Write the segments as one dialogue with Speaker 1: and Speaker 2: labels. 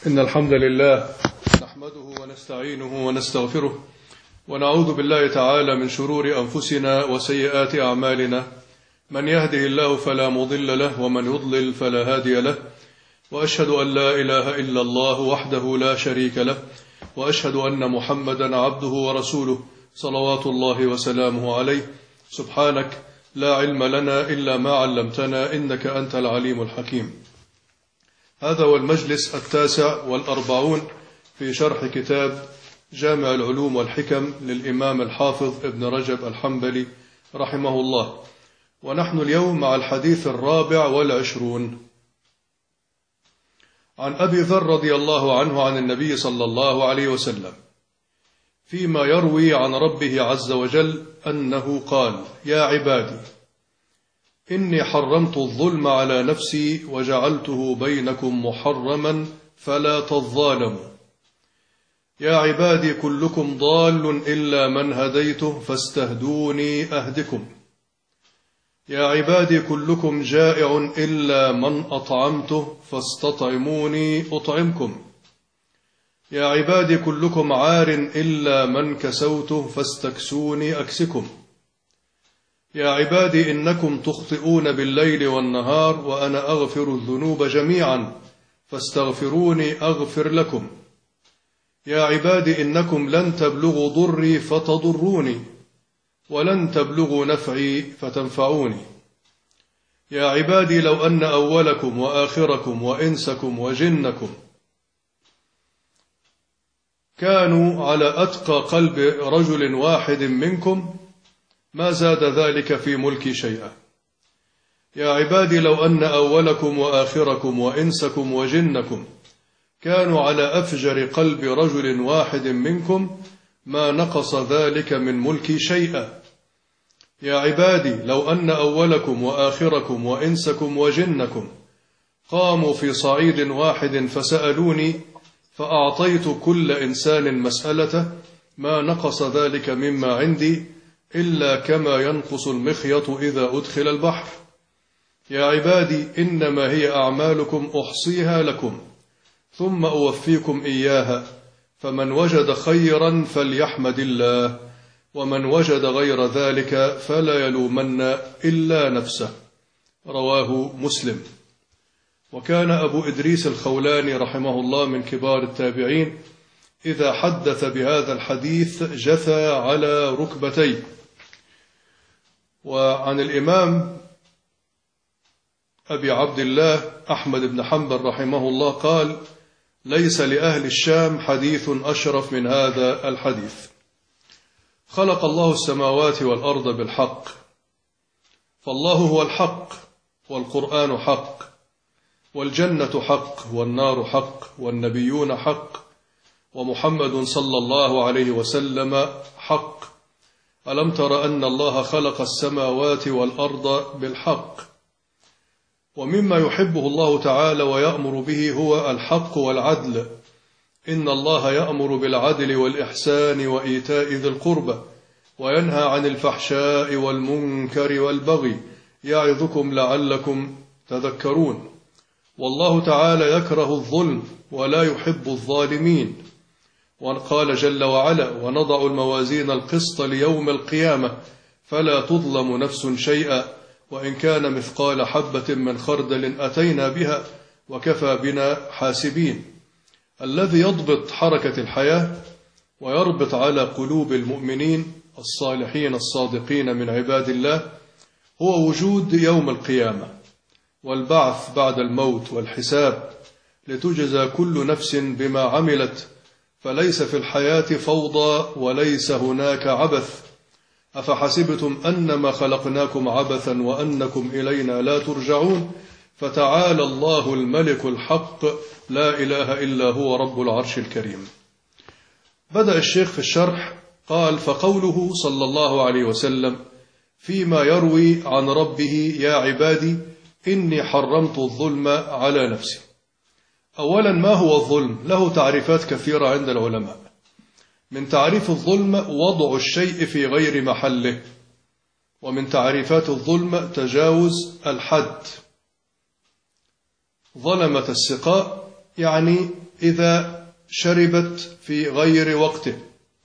Speaker 1: إن الحمد لله نحمده ونستعينه ونستغفره ونعوذ بالله تعالى من شرور أنفسنا وسيئات أعمالنا. من يهده الله فلا مضل له ومن يضلل فلا هادي له، وأشهد أن لا إله إلا الله وحده لا شريك له، وأشهد أن محمدا عبده ورسوله صلوات الله وسلامه عليه. سبحانك لا علم لنا إلا ما علمتنا إنك أنت العليم الحكيم. هذا هو المجلس 49 في شرح كتاب جامع العلوم والحكم للإمام الحافظ ابن رجب الحنبلي رحمه الله، ونحن اليوم مع الحديث 24 عن أبي ذر رضي الله عنه عن النبي صلى الله عليه وسلم فيما يروي عن ربه عز وجل أنه قال: يا عبادي إني حرمت الظلم على نفسي وجعلته بينكم محرما فلا تظالموا. يا عبادي كلكم ضال إلا من هديته فاستهدوني أهدكم. يا عبادي كلكم جائع إلا من أطعمته فاستطعموني أطعمكم. يا عبادي كلكم عار إلا من كسوته فاستكسوني أكسكم. يا عبادي إنكم تخطئون بالليل والنهار وأنا أغفر الذنوب جميعا فاستغفروني أغفر لكم. يا عبادي إنكم لن تبلغوا ضري فتضروني ولن تبلغوا نفعي فتنفعوني. يا عبادي لو أن أولكم وآخركم وإنسكم وجنكم كانوا على أتقى قلب رجل واحد منكم ما زاد ذلك في ملكي شيئا. يا عبادي لو أن أولكم وآخركم وإنسكم وجنكم كانوا على أفجر قلب رجل واحد منكم ما نقص ذلك من ملكي شيئا. يا عبادي لو أن أولكم وآخركم وإنسكم وجنكم قاموا في صعيد واحد فسألوني فأعطيت كل إنسان مسألته ما نقص ذلك مما عندي إلا كما ينقص المخيط إذا أدخل البحر. يا عبادي إنما هي أعمالكم أحصيها لكم ثم أوفيكم إياها، فمن وجد خيرا فليحمد الله ومن وجد غير ذلك فلا يلومن إلا نفسه. رواه مسلم. وكان أبو إدريس الخولاني رحمه الله من كبار التابعين إذا حدث بهذا الحديث جثى على ركبتيه. وعن الإمام أبي عبد الله أحمد بن حنبل رحمه الله قال: ليس لأهل الشام حديث أشرف من هذا الحديث. خلق الله السماوات والأرض بالحق، فالله هو الحق، والقرآن حق، والجنة حق، والنار حق، والنبيون حق، ومحمد صلى الله عليه وسلم حق. ألم تر أن الله خلق السماوات والأرض بالحق؟ ومما يحبه الله تعالى ويأمر به هو الحق والعدل. إن الله يأمر بالعدل والإحسان وإيتاء ذي القربى وينهى عن الفحشاء والمنكر والبغي يعظكم لعلكم تذكرون. والله تعالى يكره الظلم ولا يحب الظالمين. وقال جل وعلا: ونضع الموازين القسط ليوم القيامة فلا تظلم نفس شيئا وإن كان مثقال حبة من خردل أتينا بها وكفى بنا حاسبين. الذي يضبط حركة الحياة ويربط على قلوب المؤمنين الصالحين الصادقين من عباد الله هو وجود يوم القيامة والبعث بعد الموت والحساب لتجزى كل نفس بما عملت، فليس في الحياة فوضى وليس هناك عبث. أفحسبتم أنما خلقناكم عبثا وأنكم إلينا لا ترجعون فتعالى الله الملك الحق لا إله إلا هو رب العرش الكريم. بدأ الشيخ في الشرح قال: فقوله صلى الله عليه وسلم فيما يروي عن ربه: يا عبادي إني حرمت الظلم على نفسي. أولا، ما هو الظلم؟ له تعريفات كثيرة عند العلماء. من تعريف الظلم وضع الشيء في غير محله، ومن تعريفات الظلم تجاوز الحد. ظلمة السقاء يعني إذا شربت في غير وقته.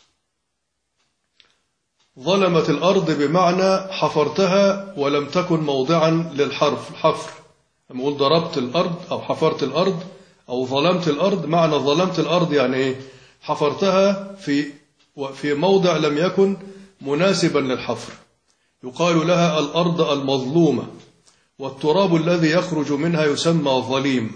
Speaker 1: ظلمت الأرض بمعنى حفرتها ولم تكن موضعا للحفر. لما أقول ضربت الأرض أو حفرت الأرض أو ظلمت الأرض، معنى ظلمت الأرض يعني إيه؟ حفرتها في موضع لم يكن مناسبا للحفر. يقال لها الأرض المظلومة، والتراب الذي يخرج منها يسمى ظليم.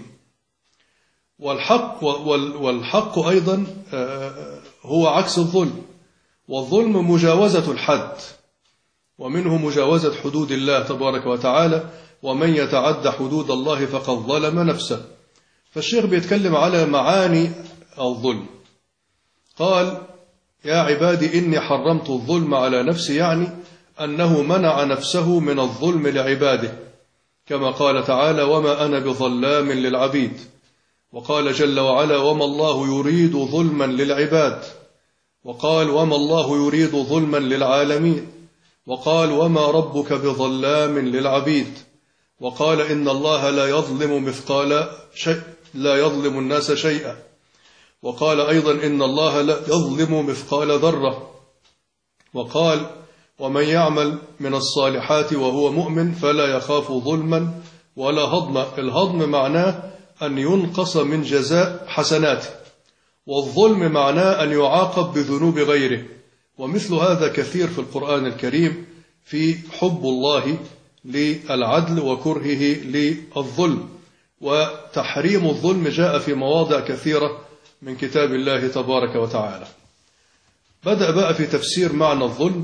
Speaker 1: والحق أيضا هو عكس الظلم، والظلم مجاوزة الحد، ومنه مجاوزة حدود الله تبارك وتعالى، ومن يتعد حدود الله فقد ظلم نفسه. فالشيخ بيتكلم على معاني الظلم. قال: يا عبادي إني حرمت الظلم على نفسي، يعني أنه منع نفسه من الظلم لعباده، كما قال تعالى: وما أنا بظلام للعبيد. وقال جل وعلا: وما الله يريد ظلما للعباد. وقال: وما الله يريد ظلما للعالمين. وقال: وما ربك بظلام للعبيد. وقال: إن الله لا يظلم مثقال شيء، لا يظلم الناس شيئا. وقال أيضا: إن الله لا يظلم مثقال ذرة. وقال: ومن يعمل من الصالحات وهو مؤمن فلا يخاف ظلما ولا هضما. الهضم معناه أن ينقص من جزاء حسناته، والظلم معناه أن يعاقب بذنوب غيره. ومثل هذا كثير في القرآن الكريم، في حب الله للعدل وكرهه للظلم. وتحريم الظلم جاء في مواضع كثيرة من كتاب الله تبارك وتعالى. بدأ بقى في تفسير معنى الظلم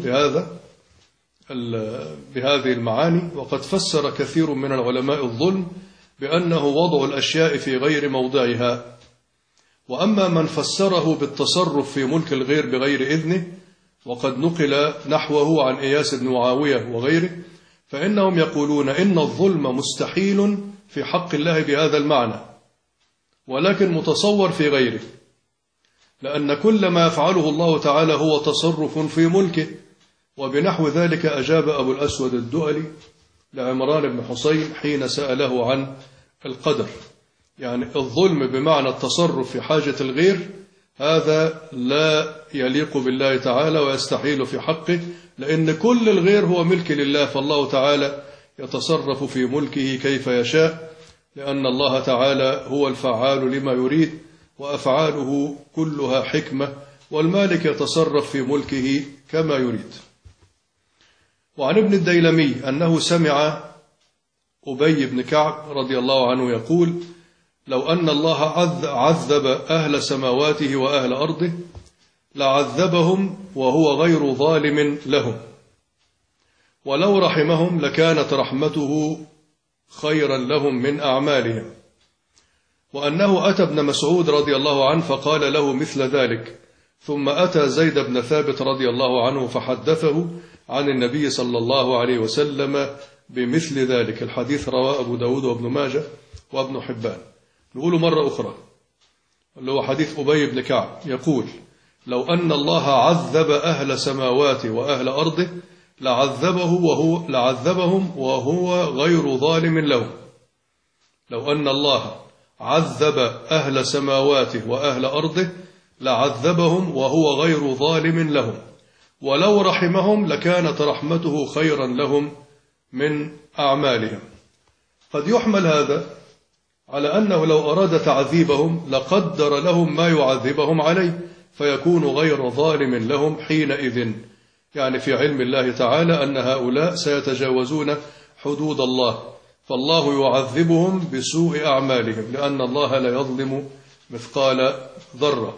Speaker 1: بهذه المعاني. وقد فسر كثير من العلماء الظلم بأنه وضع الأشياء في غير موضعها. وأما من فسره بالتصرف في ملك الغير بغير إذنه، وقد نقل نحوه عن إياس بن معاوية وغيره، فإنهم يقولون إن الظلم مستحيل في حق الله بهذا المعنى، ولكن متصور في غيره، لأن كل ما يفعله الله تعالى هو تصرف في ملكه. وبنحو ذلك أجاب أبو الأسود الدؤلي لعمران بن حسين حين سأله عن القدر، يعني الظلم بمعنى التصرف في حاجة الغير، هذا لا يليق بالله تعالى ويستحيل في حقه، لأن كل الغير هو ملك لله، فالله تعالى يتصرف في ملكه كيف يشاء، لأن الله تعالى هو الفعال لما يريد، وأفعاله كلها حكمة، والمالك يتصرف في ملكه كما يريد. وعن ابن الديلمي أنه سمع أبي بن كعب رضي الله عنه يقول: لو أن الله عذب أهل سماواته وأهل أرضه لعذبهم وهو غير ظالم لهم، ولو رحمهم لكانت رحمته خيرا لهم من أعمالهم. وأنه أتى ابن مسعود رضي الله عنه فقال له مثل ذلك، ثم أتى زيد بن ثابت رضي الله عنه فحدثه عن النبي صلى الله عليه وسلم بمثل ذلك. الحديث رواه أبو داود وابن ماجه وابن حبان. نقوله مرة أخرى، اللي هو حديث أبي بن كعب يقول: لو أن الله عذب أهل سماواته وأهل أرضه لعذبهم وهو غير ظالم لهم. لو أن الله عذب أهل سماواته وأهل أرضه لعذبهم وهو غير ظالم لهم، ولو رحمهم لكانت رحمته خيرا لهم من أعمالهم. قد يحمل هذا على أنه لو أراد تعذيبهم لقدر لهم ما يعذبهم عليه، فيكون غير ظالم لهم حينئذ، يعني في علم الله تعالى أن هؤلاء سيتجاوزون حدود الله، فالله يعذبهم بسوء أعمالهم، لأن الله لا يظلم مثقال ذرة.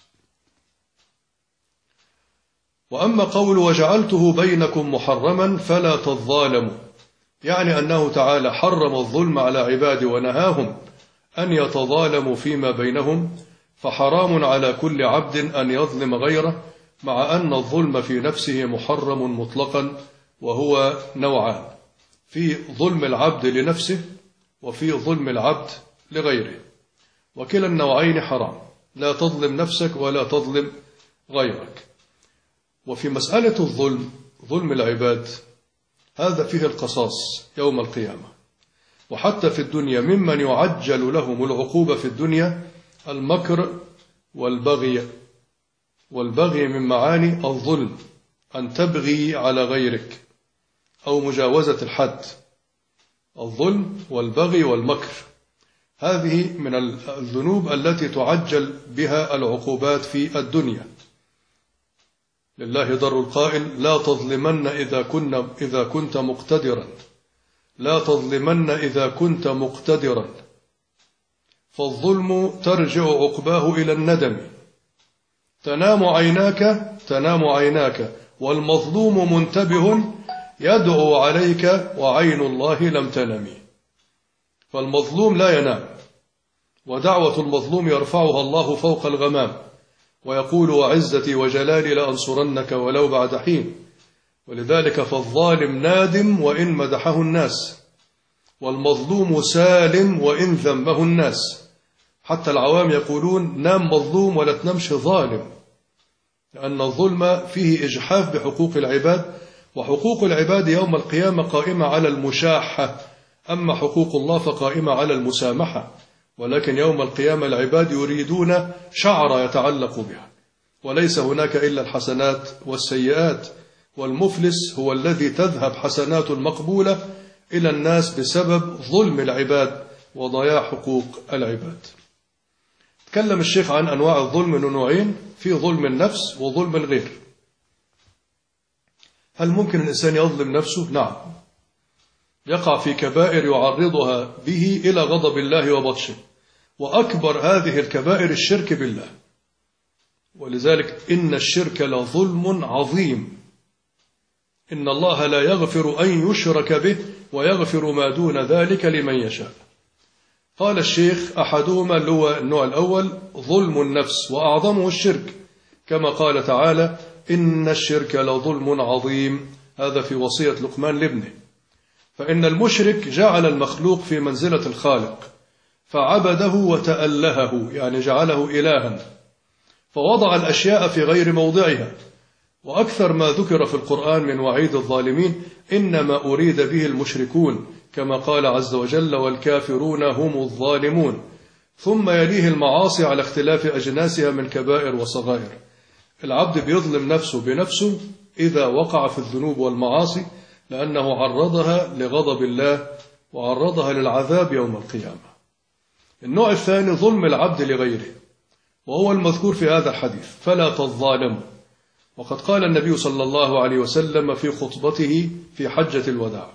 Speaker 1: وأما قول وجعلته بينكم محرما فلا تظالموا، يعني أنه تعالى حرم الظلم على عباده ونهاهم أن يتظالموا فيما بينهم، فحرام على كل عبد أن يظلم غيره، مع أن الظلم في نفسه محرم مطلقا، وهو نوعان: في ظلم العبد لنفسه وفي ظلم العبد لغيره، وكلا النوعين حرام، لا تظلم نفسك ولا تظلم غيرك. وفي مسألة الظلم، ظلم العباد، هذا فيه القصاص يوم القيامة، وحتى في الدنيا ممن يعجل لهم العقوبة في الدنيا المكر والبغي. والبغي من معاني الظلم، أن تبغي على غيرك أو مجاوزة الحد. الظلم والبغي والمكر هذه من الذنوب التي تعجل بها العقوبات في الدنيا. لله در القائل: لا تظلمن إذا كنت مقتدرا، لا تظلمن إذا كنت مقتدرا، فالظلم ترجع عقباه إلى الندم. تنام عيناك والمظلوم منتبه، يدعو عليك وعين الله لم تنم. فالمظلوم لا ينام، ودعوة المظلوم يرفعها الله فوق الغمام، ويقول: وعزتي وجلالي لأنصرنك ولو بعد حين. ولذلك فالظالم نادم وإن مدحه الناس، والمظلوم سالم وإن ذمه الناس. حتى العوام يقولون: نام مظلوم ولا تنامش ظالم، لأن الظلم فيه إجحاف بحقوق العباد، وحقوق العباد يوم القيامة قائمة على المشاحة، أما حقوق الله فقائمة على المسامحة. ولكن يوم القيامة العباد يريدون شعر يتعلق بها، وليس هناك إلا الحسنات والسيئات. والمفلس هو الذي تذهب حسنات مقبولة إلى الناس بسبب ظلم العباد وضياع حقوق العباد. تكلم الشيخ عن أنواع الظلم من نوعين: في ظلم النفس وظلم الغير. هل ممكن الإنسان يظلم نفسه؟ نعم، يقع في كبائر يعرضها به إلى غضب الله وبطشه، وأكبر هذه الكبائر الشرك بالله. ولذلك إن الشرك لظلم عظيم، إن الله لا يغفر أن يشرك به ويغفر ما دون ذلك لمن يشاء. قال الشيخ: أحدهما اللي هو النوع الأول ظلم النفس، وأعظمه الشرك، كما قال تعالى: إن الشرك لظلم عظيم. هذا في وصية لقمان لابنه. فإن المشرك جعل المخلوق في منزلة الخالق، فعبده وتألهه، يعني جعله إلها، فوضع الأشياء في غير موضعها. وأكثر ما ذكر في القرآن من وعيد الظالمين إنما أريد به المشركون، كما قال عز وجل: والكافرون هم الظالمون. ثم يليه المعاصي على اختلاف أجناسها من كبائر وصغائر. العبد بيظلم نفسه بنفسه إذا وقع في الذنوب والمعاصي، لأنه عرضها لغضب الله وعرضها للعذاب يوم القيامة. النوع الثاني ظلم العبد لغيره، وهو المذكور في هذا الحديث: فلا تظالموا. وقد قال النبي صلى الله عليه وسلم في خطبته في حجة الوداع: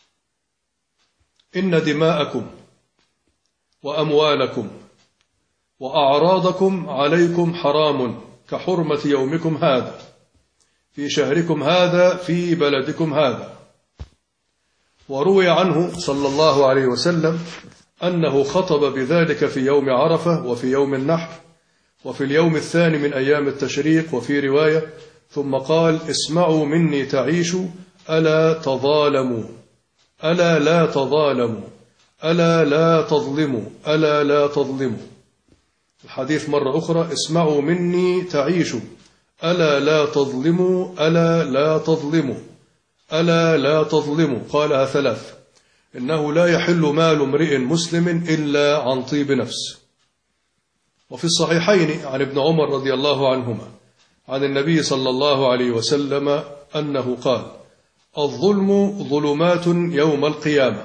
Speaker 1: إن دماءكم وأموالكم وأعراضكم عليكم حرام كحرمة يومكم هذا في شهركم هذا في بلدكم هذا. وروي عنه صلى الله عليه وسلم أنه خطب بذلك في يوم عرفة وفي يوم النحر وفي اليوم الثاني من أيام التشريق، وفي رواية: ثم قال: اسمعوا مني تعيشوا، ألا تظالموا، ألا لا تظالموا، ألا لا تظلموا، ألا لا تظلموا. الحديث مرة أخرى: اسمعوا مني تعيشوا، ألا لا تظلموا، ألا لا تظلموا، ألا لا تظلموا. قالها 3. إنه لا يحل مال امرئ مسلم إلا عن طيب نفس. وفي الصحيحين عن ابن عمر رضي الله عنهما عن النبي صلى الله عليه وسلم أنه قال: الظلم ظلمات يوم القيامة.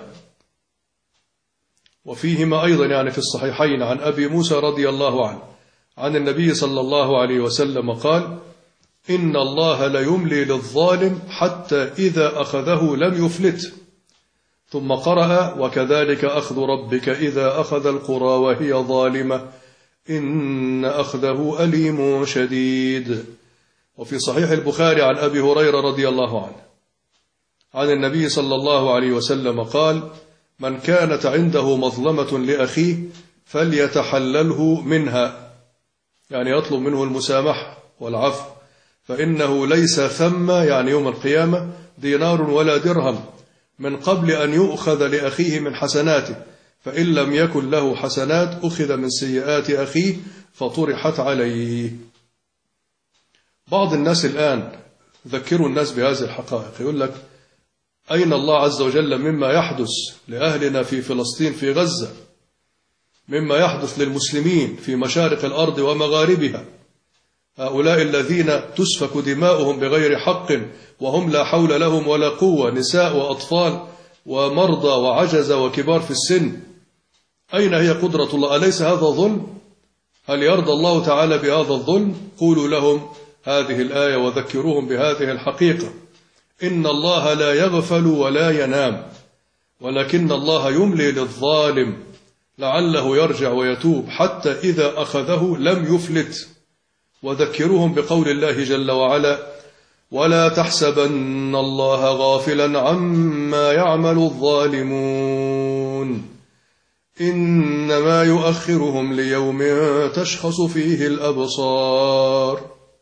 Speaker 1: وفيهما أيضا يعني في الصحيحين عن أبي موسى رضي الله عنه عن النبي صلى الله عليه وسلم قال: إن الله ليملي للظالم حتى إذا أخذه لم يفلته. ثم قرأ: وكذلك أخذ ربك إذا أخذ القرى وهي ظالمة إن أخذه أليم شديد. وفي صحيح البخاري عن أبي هريرة رضي الله عنه عن النبي صلى الله عليه وسلم قال: من كانت عنده مظلمة لأخيه فليتحلله منها، يعني يطلب منه المسامحة والعفو، فإنه ليس ثم، يعني يوم القيامة، دينار ولا درهم من قبل أن يؤخذ لأخيه من حسناته، فإن لم يكن له حسنات أخذ من سيئات أخيه فطرحت عليه. بعض الناس الآن ذكروا الناس بهذه الحقائق، يقول لك: أين الله عز وجل مما يحدث لأهلنا في فلسطين في غزة؟ مما يحدث للمسلمين في مشارق الأرض ومغاربها، هؤلاء الذين تسفك دماؤهم بغير حق وهم لا حول لهم ولا قوة، نساء وأطفال ومرضى وعجز وكبار في السن، أين هي قدرة الله؟ أليس هذا ظلم؟ هل يرضى الله تعالى بهذا الظلم؟ قولوا لهم هذه الآية وذكروهم بهذه الحقيقة: إن الله لا يغفل ولا ينام، ولكن الله يملي للظالم لعله يرجع ويتوب حتى إذا أخذه لم يفلت. وذكروهم بقول الله جل وعلا: ولا تحسبن الله غافلا عما يعمل الظالمون إنما يؤخرهم ليوم تشخص فيه الأبصار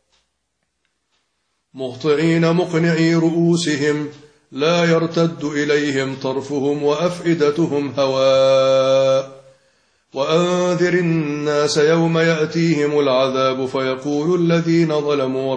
Speaker 1: مهطعين مقنعي رؤوسهم لا يرتد إليهم طرفهم وأفئدتهم هواء وأنذر الناس يوم يأتيهم العذاب فيقول الذين ظلموا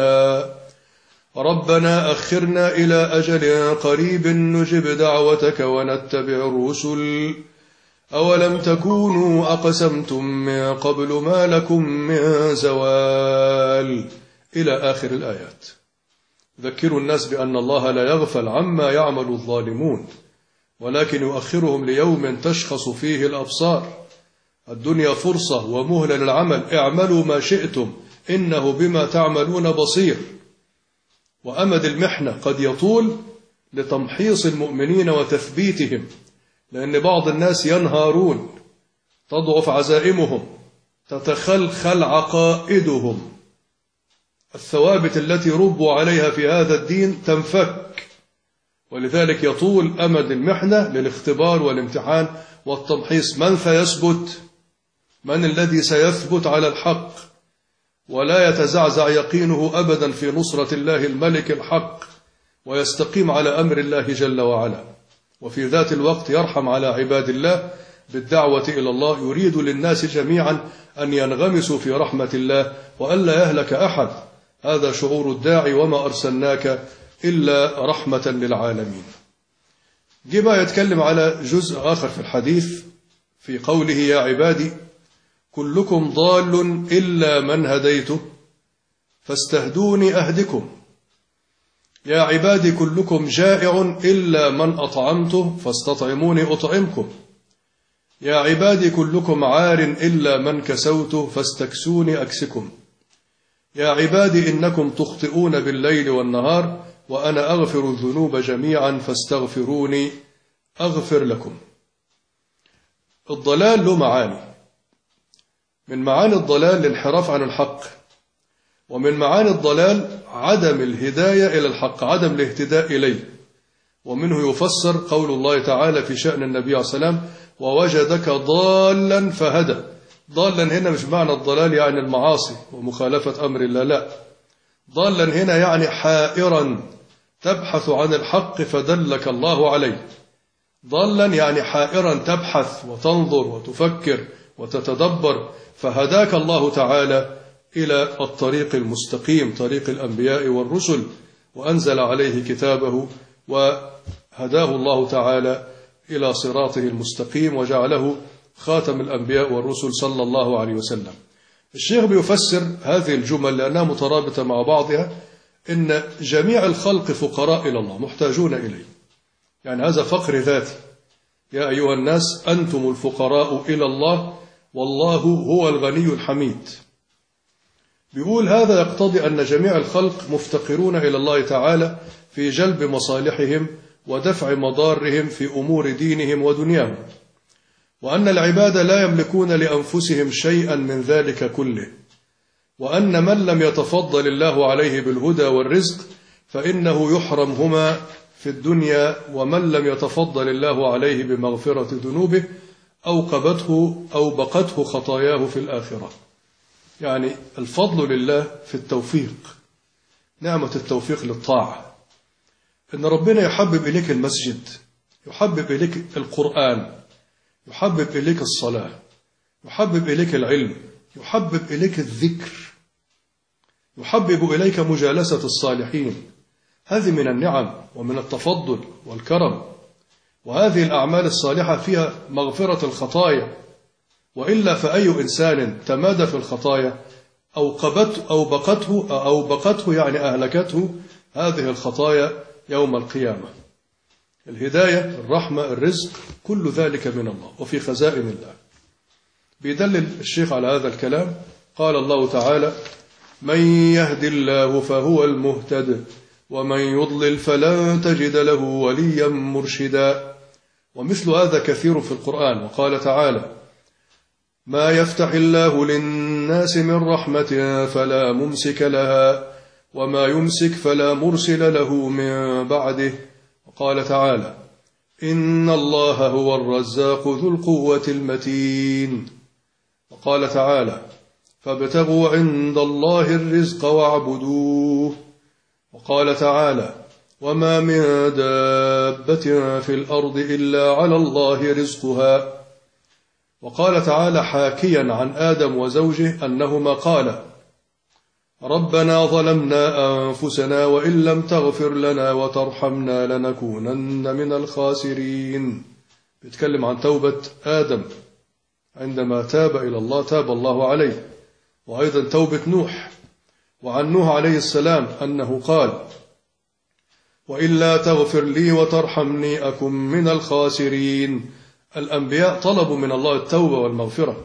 Speaker 1: ربنا أخرنا إلى أجل قريب نجب دعوتك ونتبع الرسل أولم تكونوا أقسمتم من قبل ما لكم من زوال إلى آخر الآيات. ذكروا الناس بأن الله لا يغفل عما يعمل الظالمون، ولكن يؤخرهم ليوم تشخص فيه الأبصار. الدنيا فرصة ومهلة للعمل، اعملوا ما شئتم إنه بما تعملون بصير. وأمد المحنة قد يطول لتمحيص المؤمنين وتثبيتهم، لأن بعض الناس ينهارون، تضعف عزائمهم، تتخلخل عقائدهم، الثوابت التي ربوا عليها في هذا الدين تنفك، ولذلك يطول أمد المحنة للاختبار والامتحان والتمحيص. من سيثبت؟ من الذي سيثبت على الحق ولا يتزعزع يقينه أبدا في نصرة الله الملك الحق ويستقيم على أمر الله جل وعلا، وفي ذات الوقت يرحم على عباد الله بالدعوة إلى الله، يريد للناس جميعا أن ينغمسوا في رحمة الله وألا يهلك أحد. هذا شعور الداعي: وما أرسلناك إلا رحمة للعالمين. جبا يتكلم على جزء آخر في الحديث في قوله: يا عبادي كلكم ضال إلا من هديته فاستهدوني أهدكم. يا عبادي كلكم جائع إلا من أطعمته فاستطعموني أطعمكم. يا عبادي كلكم عار إلا من كسوته فاستكسوني أكسكم. يا عبادي إنكم تخطئون بالليل والنهار وأنا أغفر الذنوب جميعا فاستغفروني أغفر لكم. الضلال له معاني، من معاني الضلال الانحراف عن الحق، ومن معاني الضلال عدم الهداية إلى الحق، عدم الاهتداء إليه. ومنه يفسر قول الله تعالى في شأن النبي عليه الصلاة والسلام: ووجدك ضالا فهدى. ضالا هنا مش معنى الضلال يعني المعاصي ومخالفة أمر الله، لا، ضالا هنا يعني حائرا تبحث عن الحق فدلك الله عليه. ضالا يعني حائرا تبحث وتنظر وتفكر وتتدبر فهداك الله تعالى إلى الطريق المستقيم، طريق الأنبياء والرسل، وأنزل عليه كتابه وهداه الله تعالى إلى صراطه المستقيم وجعله خاتم الأنبياء والرسل صلى الله عليه وسلم. الشيخ بيفسر هذه الجمل لأنها مترابطة مع بعضها: إن جميع الخلق فقراء إلى الله محتاجون إليه، يعني هذا فقر ذاتي. يا أيها الناس أنتم الفقراء إلى الله والله هو الغني الحميد. بيقول هذا يقتضي أن جميع الخلق مفتقرون إلى الله تعالى في جلب مصالحهم ودفع مضارهم في أمور دينهم ودنياهم، وأن العباد لا يملكون لأنفسهم شيئا من ذلك كله، وأن من لم يتفضل الله عليه بالهدى والرزق فإنه يحرمهما في الدنيا، ومن لم يتفضل الله عليه بمغفرة ذنوبه أو بقته خطاياه في الآخرة. يعني الفضل لله في التوفيق، نعمة التوفيق للطاعة، إن ربنا يحبب إليك المسجد، يحبب إليك القرآن، يحبب إليك الصلاة، يحبب إليك العلم، يحبب إليك الذكر، يحبب إليك مجالسة الصالحين. هذه من النعم ومن التفضل والكرم، وهذه الأعمال الصالحة فيها مغفرة الخطايا وإلا فأي إنسان تمادى في الخطايا أو بقته يعني أهلكته هذه الخطايا يوم القيامة. الهداية، الرحمة، الرزق، كل ذلك من الله وفي خزائن الله. بيدلل الشيخ على هذا الكلام، قال الله تعالى: من يهد الله فهو المهتد ومن يضلل فلن تجد له وليا مرشدا. ومثل هذا كثير في القرآن. وقال تعالى: ما يفتح الله للناس من رحمة فلا ممسك لها وما يمسك فلا مرسل له من بعده. وقال تعالى: إن الله هو الرزاق ذو القوة المتين. وقال تعالى: فابتغوا عند الله الرزق واعبدوه. وقال تعالى: وما من دابة في الأرض إلا على الله رزقها. وقال تعالى حاكيا عن آدم وزوجه أنهما قالا: ربنا ظلمنا أنفسنا وإن لم تغفر لنا وترحمنا لنكونن من الخاسرين. بيتكلم عن توبة آدم عندما تاب إلى الله تاب الله عليه. وأيضا توبة نوح، وعن نوح عليه السلام أنه قال: وإلا تغفر لي وترحمني أكن من الخاسرين. الأنبياء طلبوا من الله التوبة والمغفرة.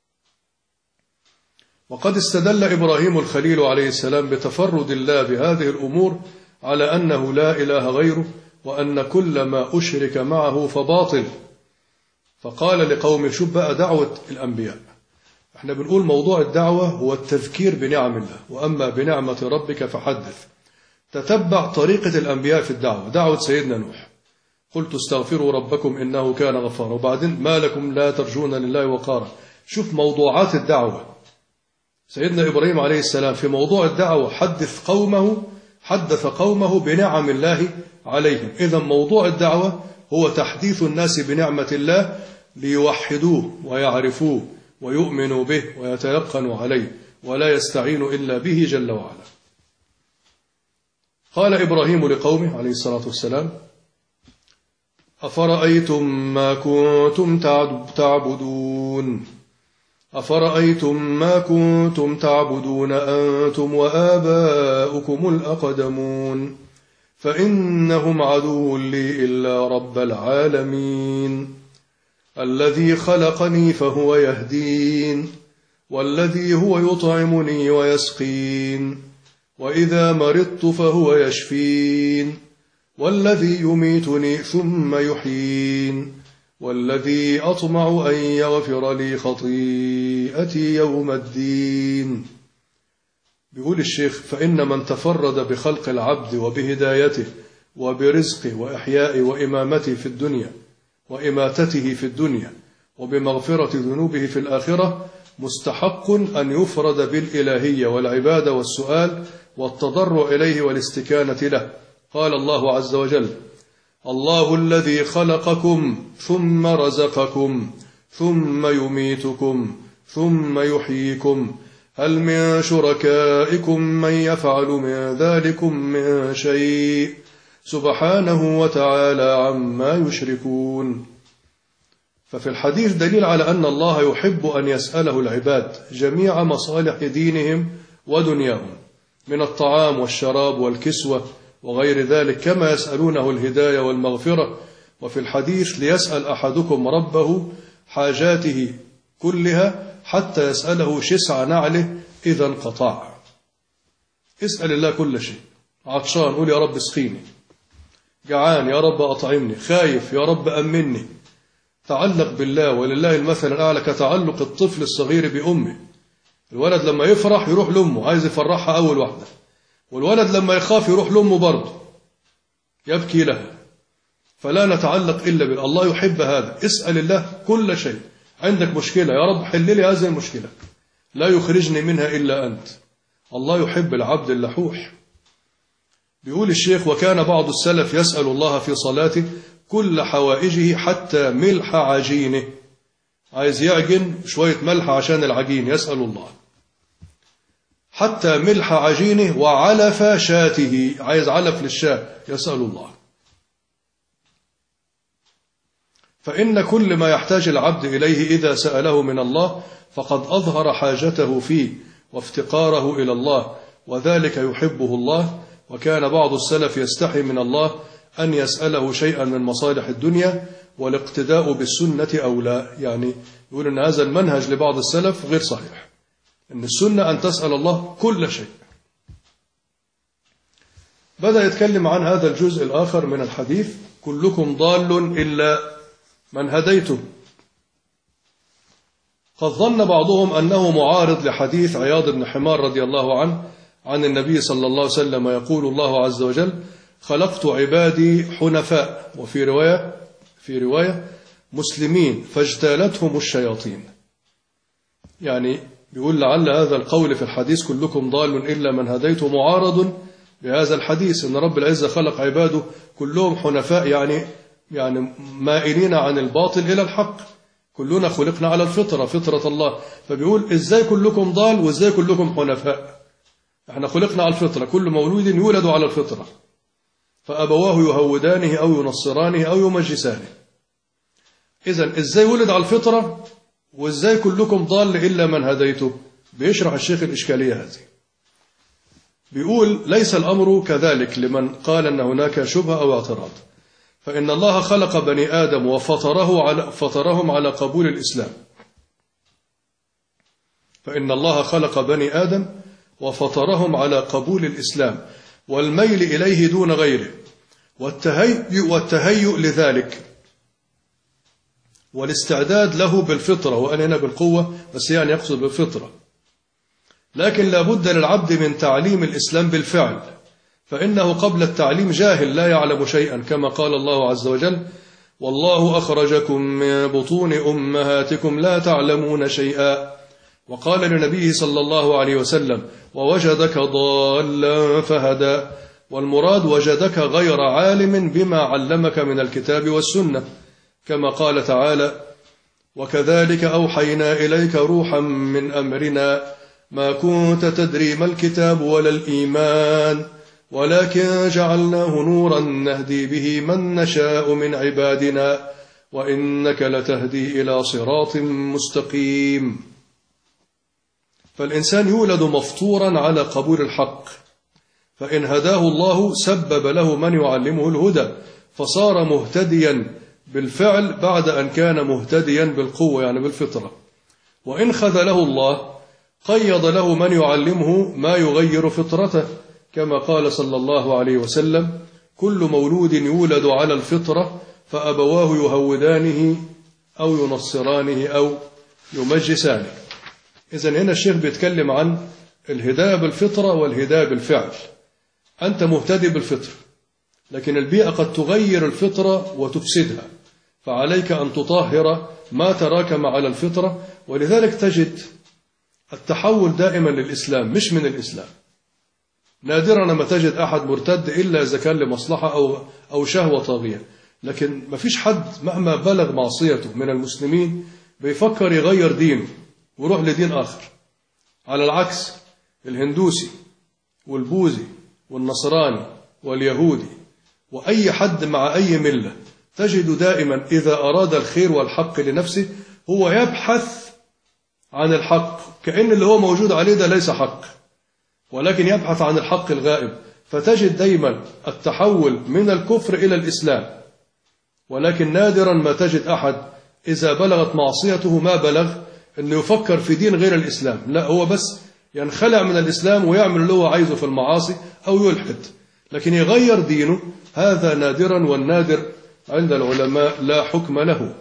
Speaker 1: وقد استدل إبراهيم الخليل عليه السلام بتفرد الله بهذه الأمور على أنه لا إله غيره وأن كل ما أشرك معه فباطل. فقال لقومه: شوف بقى دعوة الأنبياء، احنا بنقول موضوع الدعوة هو التذكير بنعم الله، وأما بنعمة ربك فحدث. تتبع طريقة الأنبياء في الدعوة. دعوة سيدنا نوح: قلت استغفروا ربكم إنه كان غفارا. وبعدين: ما لكم لا ترجون لله وقارا. شوف موضوعات الدعوة. سيدنا إبراهيم عليه السلام في موضوع الدعوة حدث قومه بنعم الله عليهم. إذا موضوع الدعوة هو تحديث الناس بنعمة الله ليوحدوه ويعرفوه ويؤمنوا به ويتيقنوا عليه ولا يستعينوا إلا به جل وعلا. قال إبراهيم لقومه عليه الصلاة والسلام: أفرأيتم ما كنتم تعبدون أنتم وآباؤكم الأقدمون فإنهم عدو لي إلا رب العالمين الذي خلقني فهو يهدين والذي هو يطعمني ويسقين وإذا مرضت فهو يشفين والذي يميتني ثم يحيين والذي أطمع أن يغفر لي خطيئتي يوم الدين. بيقول الشيخ: فإن من تفرد بخلق العبد وبهدايته وبرزقه وإحيائه وإمامته في الدنيا وإماتته في الدنيا وبمغفرة ذنوبه في الآخرة مستحق أن يفرد بالإلهية والعبادة والسؤال والتضرع إليه والاستكانة له. قال الله عز وجل: الله الذي خلقكم ثم رزقكم ثم يميتكم ثم يحييكم هل من شركائكم من يفعل من ذلكم من شيء سبحانه وتعالى عما يشركون. ففي الحديث دليل على أن الله يحب أن يسأله العباد جميع مصالح دينهم ودنياهم من الطعام والشراب والكسوة وغير ذلك، كما يسألونه الهداية والمغفرة. وفي الحديث: ليسأل أحدكم ربه حاجاته كلها حتى يسأله شسع نعله إذا انقطع. اسأل الله كل شيء. عطشان قول: يا رب اسقيني. جعان: يا رب أطعمني. خايف: يا رب أمني. تعلق بالله، ولله المثل الأعلى كتعلق الطفل الصغير بأمه. الولد لما يفرح يروح لأمه، عايز يفرحها أول واحدة، والولد لما يخاف يروح لأمه برضه يبكي لها. فلا نتعلق إلا بالله. الله يحب هذا. اسأل الله كل شيء. عندك مشكلة: يا رب حل لي هذه المشكلة، لا يخرجني منها إلا أنت. الله يحب العبد اللحوح. بيقول الشيخ: وكان بعض السلف يسأل الله في صلاته كل حوائجه حتى ملح عجينه. عايز يعجن شوية ملح عشان العجين يسأل الله. حتى ملح عجينه وعلف شاته، عايز علف للشاة يسأل الله. فإن كل ما يحتاج العبد إليه إذا سأله من الله فقد أظهر حاجته فيه وافتقاره إلى الله، وذلك يحبه الله. وكان بعض السلف يستحي من الله أن يسأله شيئا من مصالح الدنيا والاقتداء بالسنة أولى. يعني يقول أن هذا المنهج لبعض السلف غير صحيح، أن السنة أن تسأل الله كل شيء. بدأ يتكلم عن هذا الجزء الآخر من الحديث: كلكم ضال إلا من هديته. قد ظن بعضهم أنه معارض لحديث عياض بن حمار رضي الله عنه عن النبي صلى الله عليه وسلم: يقول الله عز وجل: خلقت عبادي حنفاء، وفي رواية مسلمين فاجتالتهم الشياطين. يعني بيقول لعل هذا القول في الحديث كلكم ضال إلا من هديته معارض بهذا الحديث، أن رب العزة خلق عباده كلهم حنفاء، يعني مائلين عن الباطل إلى الحق. كلنا خلقنا على الفطرة، فطرة الله. فبيقول إزاي كلكم ضال وإزاي كلكم حنفاء؟ احنا خلقنا على الفطرة، كل مولود يولد على الفطرة، فأبواه يهودانه أو ينصرانه أو يمجسانه. إذن إزاي ولد على الفطرة وإزاي كلكم ضال إلا من هديته؟ بيشرح الشيخ الإشكالية هذه. بيقول: ليس الأمر كذلك لمن قال أن هناك شبهة أو اعتراض، فإن الله خلق بني آدم وفطرهم على قبول الإسلام. فإن الله خلق بني آدم وفطرهم على قبول الإسلام والميل إليه دون غيره، والتهيؤ لذلك والاستعداد له بالفطرة. وأن هنا بالقوة، بس يعني يقصد بالفطرة. لكن لا بد للعبد من تعليم الإسلام بالفعل، فإنه قبل التعليم جاهل لا يعلم شيئا، كما قال الله عز وجل: والله أخرجكم من بطون أمهاتكم لا تعلمون شيئا. وقال لنبيه صلى الله عليه وسلم: ووجدك ضالا فهدى. والمراد وجدك غير عالم بما علمك من الكتاب والسنة، كما قال تعالى: وكذلك أوحينا إليك روحا من أمرنا ما كنت تدري ما الكتاب ولا الإيمان ولكن جعلناه نورا نهدي به من نشاء من عبادنا وإنك لتهدي إلى صراط مستقيم. فالإنسان يولد مفطورا على قبول الحق، فإن هداه الله سبب له من يعلمه الهدى، فصار مهتديا بالفعل بعد أن كان مهتديا بالقوة، يعني بالفطرة. وإن خذله الله قيض له من يعلمه ما يغير فطرته، كما قال صلى الله عليه وسلم: كل مولود يولد على الفطرة فأبواه يهودانه أو ينصرانه أو يمجسانه. إذن هنا الشيخ بيتكلم عن الهداية بالفطرة والهداية بالفعل. أنت مهتدي بالفطرة، لكن البيئة قد تغير الفطرة وتفسدها، فعليك أن تطهر ما تراكم على الفطرة. ولذلك تجد التحول دائما للإسلام مش من الإسلام. نادرا ما تجد أحد مرتد إلا إذا كان لمصلحة أو شهوة طاغية، لكن ما فيش حد مهما بلغ معصيته من المسلمين بيفكر يغير دينه ويروح لدين آخر. على العكس، الهندوسي والبوذي والنصراني واليهودي وأي حد مع أي ملة تجد دائما إذا أراد الخير والحق لنفسه هو يبحث عن الحق، كأن اللي هو موجود عليه ده ليس حق، ولكن يبحث عن الحق الغائب. فتجد دائما التحول من الكفر إلى الإسلام. ولكن نادرا ما تجد أحد إذا بلغت معصيته ما بلغ أنه يفكر في دين غير الإسلام، لا، هو بس ينخلع من الإسلام ويعمل اللي هو عايزه في المعاصي أو يلحد، لكن يغير دينه هذا نادرا، والنادر عند العلماء لا حكم له.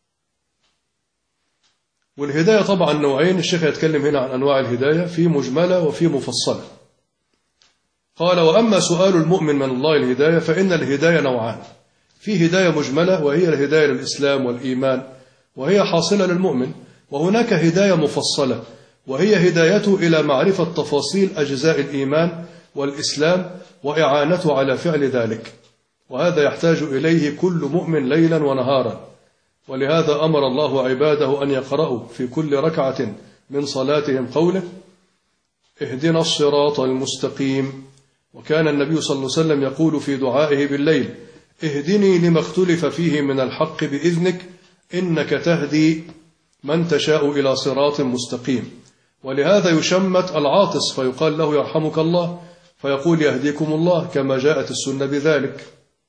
Speaker 1: والهداية طبعا نوعين، الشيخ يتكلم هنا عن أنواع الهداية، في مجملة وفي مفصلة. قال: وأما سؤال المؤمن من الله الهداية فإن الهداية نوعان: في هداية مجملة وهي الهداية للإسلام والإيمان وهي حاصلة للمؤمن، وهناك هداية مفصلة وهي هدايته إلى معرفة تفاصيل أجزاء الإيمان والإسلام وإعانته على فعل ذلك، وهذا يحتاج إليه كل مؤمن ليلا ونهارا. ولهذا أمر الله عباده أن يقرأوا في كل ركعة من صلاتهم قوله: اهدنا الصراط المستقيم. وكان النبي صلى الله عليه وسلم يقول في دعائه بالليل: اهدني لما اختلف فيه من الحق بإذنك إنك تهدي من تشاء إلى صراط مستقيم. ولهذا يشمت العاطس فيقال له يرحمك الله، فيقول يهديكم الله، كما جاءت السنة بذلك.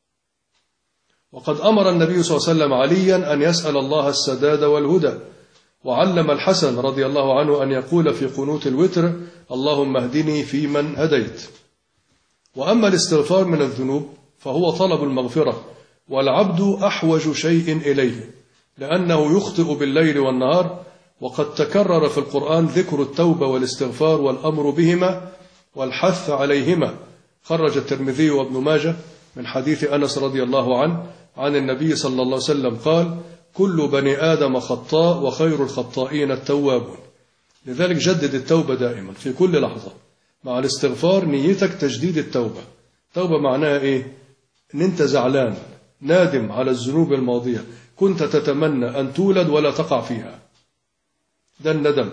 Speaker 1: وقد أمر النبي صلى الله عليه وسلم عليا أن يسأل الله السداد والهدى، وعلم الحسن رضي الله عنه أن يقول في قنوت الوتر اللهم اهدني فيمن هديت. وأما الاستغفار من الذنوب فهو طلب المغفرة، والعبد أحوج شيء إليه، لأنه يخطئ بالليل والنهار، وقد تكرر في القرآن ذكر التوبة والاستغفار والأمر بهما والحث عليهما. خرج الترمذي وابن ماجه من حديث أنس رضي الله عنه عن النبي صلى الله عليه وسلم قال كل بني آدم خطاء وخير الخطائين التوابون. لذلك جدد التوبة دائما في كل لحظة. مع الاستغفار نيتك تجديد التوبة. توبة معناها إيه؟ إن أنت زعلان نادم على الذنوب الماضية كنت تتمنى أن تولد ولا تقع فيها، ده الندم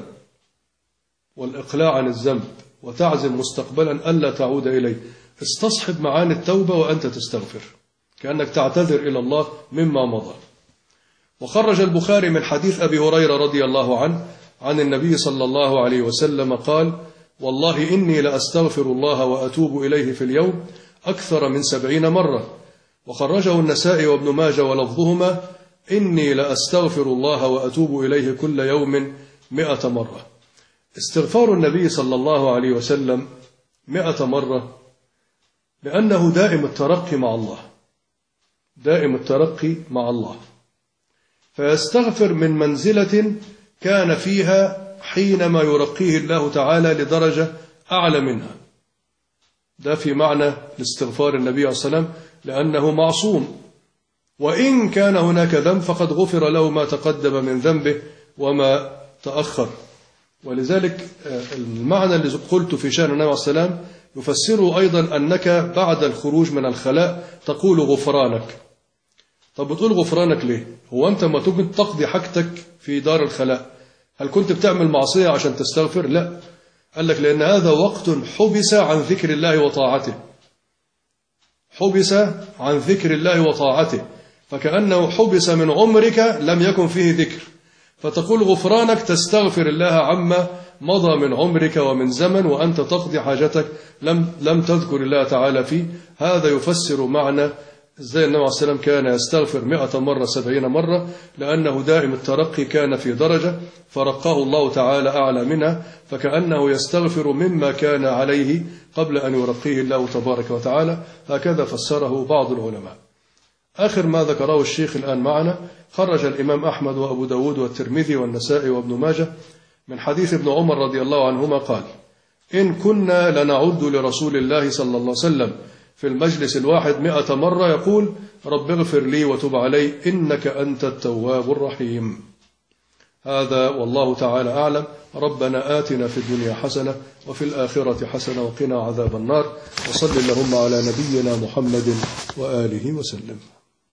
Speaker 1: والإقلاع عن الذنب، وتعزم مستقبلا ألا تعود إليه. استصحب معاني التوبة وأنت تستغفر كأنك تعتذر إلى الله مما مضى. وخرج البخاري من حديث أبي هريرة رضي الله عنه عن النبي صلى الله عليه وسلم قال والله إني لأستغفر الله وأتوب إليه في اليوم أكثر من 70 مرة. وخرجه النسائي وابن ماجه ولفظهما إني لأستغفر الله وأتوب إليه كل يوم 100 مرة. استغفار النبي صلى الله عليه وسلم 100 مرة لأنه دائم الترقي مع الله، دائم الترقي مع الله، فيستغفر من منزلة كان فيها حينما يرقيه الله تعالى لدرجة أعلى منها. ده في معنى الاستغفار النبي عليه الصلاة والسلام، لأنه معصوم، وإن كان هناك ذنب فقد غفر له ما تقدم من ذنبه وما تأخر. ولذلك المعنى اللي قلت في شأن النبي عليه الصلاة والسلام يفسره أيضا أنك بعد الخروج من الخلاء تقول غفرانك. طب بتقول غفرانك ليه؟ هو أنت ما تجي تقضي حاجتك في دار الخلاء هل كنت بتعمل معصية عشان تستغفر؟ لا. قال لك لأن هذا وقت حبس عن ذكر الله وطاعته، حبس عن ذكر الله وطاعته، فكأنه حبس من عمرك لم يكن فيه ذكر، فتقول غفرانك تستغفر الله عما مضى من عمرك ومن زمن وأنت تقضي حاجتك لم تذكر الله تعالى فيه. هذا يفسر معنى ازاي النبي عليه السلام كان يستغفر 100 مرة 70 مرة، لأنه دائم الترقي كان في درجة فرقاه الله تعالى أعلى منها، فكأنه يستغفر مما كان عليه قبل أن يرقيه الله تبارك وتعالى. هكذا فسره بعض العلماء. آخر ما ذكره الشيخ الآن معنا خرج الإمام أحمد وأبو داود والترمذي والنسائي وابن ماجه من حديث ابن عمر رضي الله عنهما قال إن كنا لنعد لرسول الله صلى الله عليه وسلم في المجلس الواحد 100 مرة يقول رب اغفر لي وتب علي إنك أنت التواب الرحيم. هذا والله تعالى أعلم. ربنا آتنا في الدنيا حسنة وفي الآخرة حسنة وقنا عذاب النار. وصل اللهم على نبينا محمد وآله وسلم.